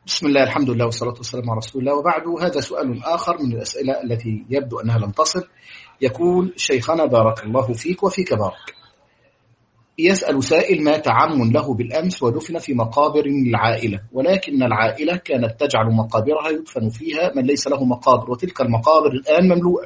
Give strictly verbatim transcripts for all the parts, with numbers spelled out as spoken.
بسم الله، الحمد لله والصلاة والسلام على رسول الله، وبعد. هذا سؤال آخر من الأسئلة التي يبدو أنها لم تصل. يقول: شيخنا بارك الله فيك وفيك بارك، يسأل سائل: مات عم له بالأمس ودفن في مقابر العائلة، ولكن العائلة كانت تجعل مقابرها يدفن فيها من ليس له مقابر، وتلك المقابر الآن مملوءة،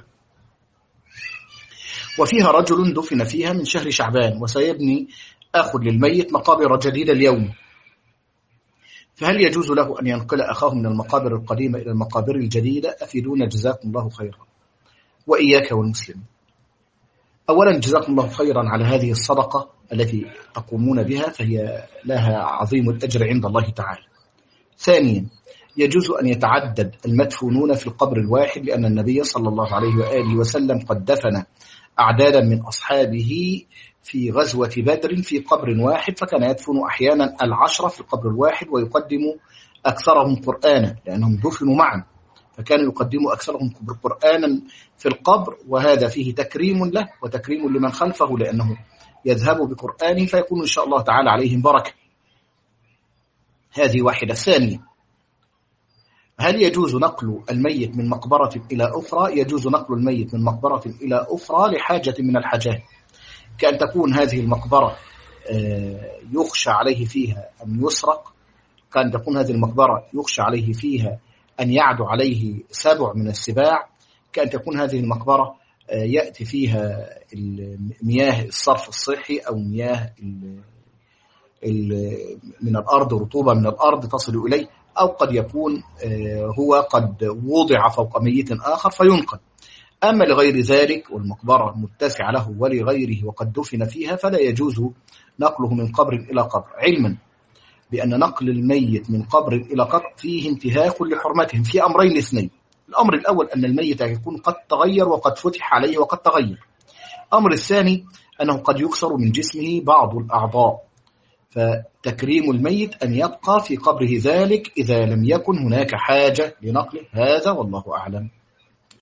وفيها رجل دفن فيها من شهر شعبان، وسيبني أخ للميت مقابر جديدة اليوم، فهل يجوز له أن ينقل أخاه من المقابر القديمة إلى المقابر الجديدة؟ أفيدونا جزاكم الله خيرا وإياك والمسلم. أولا، جزاكم الله خيرا على هذه الصدقة التي تقومون بها، فهي لها عظيم الأجر عند الله تعالى. ثانيا، يجوز أن يتعدد المدفونون في القبر الواحد، لأن النبي صلى الله عليه وآله وسلم قد دفن أعدادا من أصحابه في غزوة بدر في قبر واحد، فكان يدفن أحيانا العشرة في القبر الواحد ويقدم أكثرهم قرآنا، لأنهم دفنوا معا، فكانوا يقدموا أكثرهم قرآنا في القبر، وهذا فيه تكريم له وتكريم لمن خلفه، لأنه يذهب بقرآنه فيكون إن شاء الله تعالى عليهم بركة. هذه واحدة. ثانيا، هل يجوز نقل الميت من مقبرة إلى أخرى؟ يجوز نقل الميت من مقبرة إلى أخرى لحاجة من الحاجات، كأن تكون هذه المقبرة يخشى عليه فيها أن يسرق، كأن تكون هذه المقبرة يخشى عليه فيها أن يعدو عليه سبع من السباع، كأن تكون هذه المقبرة يأتي فيها مياه الصرف الصحي أو مياه من الأرض، رطوبة من الأرض تصل إليه، أو قد يكون هو قد وضع فوق ميت آخر فينقل. أما لغير ذلك والمقبرة متسعة له ولغيره وقد دفن فيها، فلا يجوز نقله من قبر إلى قبر، علما بأن نقل الميت من قبر إلى قبر فيه انتهاك لحرمتهم في أمرين اثنين. الأمر الأول أن الميت يكون قد تغير وقد فتح عليه وقد تغير. الأمر الثاني أنه قد يكسر من جسمه بعض الأعضاء، فتكريم الميت أن يبقى في قبره ذلك إذا لم يكن هناك حاجة لنقله. هذا والله أعلم.